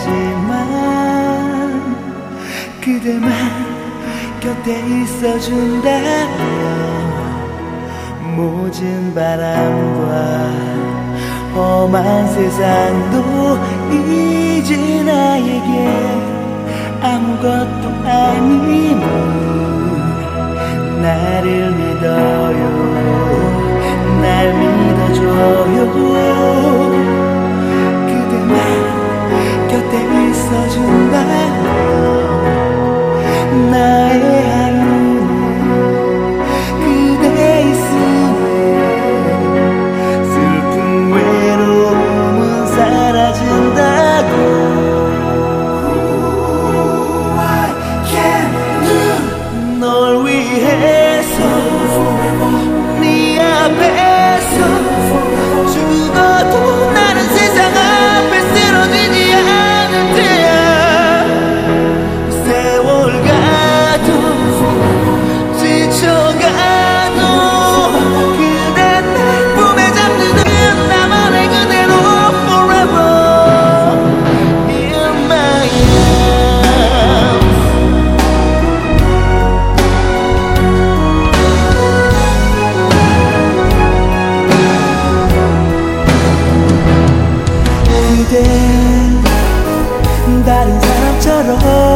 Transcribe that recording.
하지만 그대만 곁에 있어준다면 모진 바람과 험한 세상도 이제 나에게 아무것도 아님을 나를 믿어요. 날 믿어줘요. 그대만 곁에 있어준다면 나의 하루는 그대 있음에 슬픈 외로움은 사라진다고. 널 위해서 네 앞에서 죽어도 나는 세상 앞에 쓰러지지 않을 테야. 세월 가도 지쳐가도 그대 날 품에 잡는 나만의 그대로 forever in my arms. 그댄 다른 사람처럼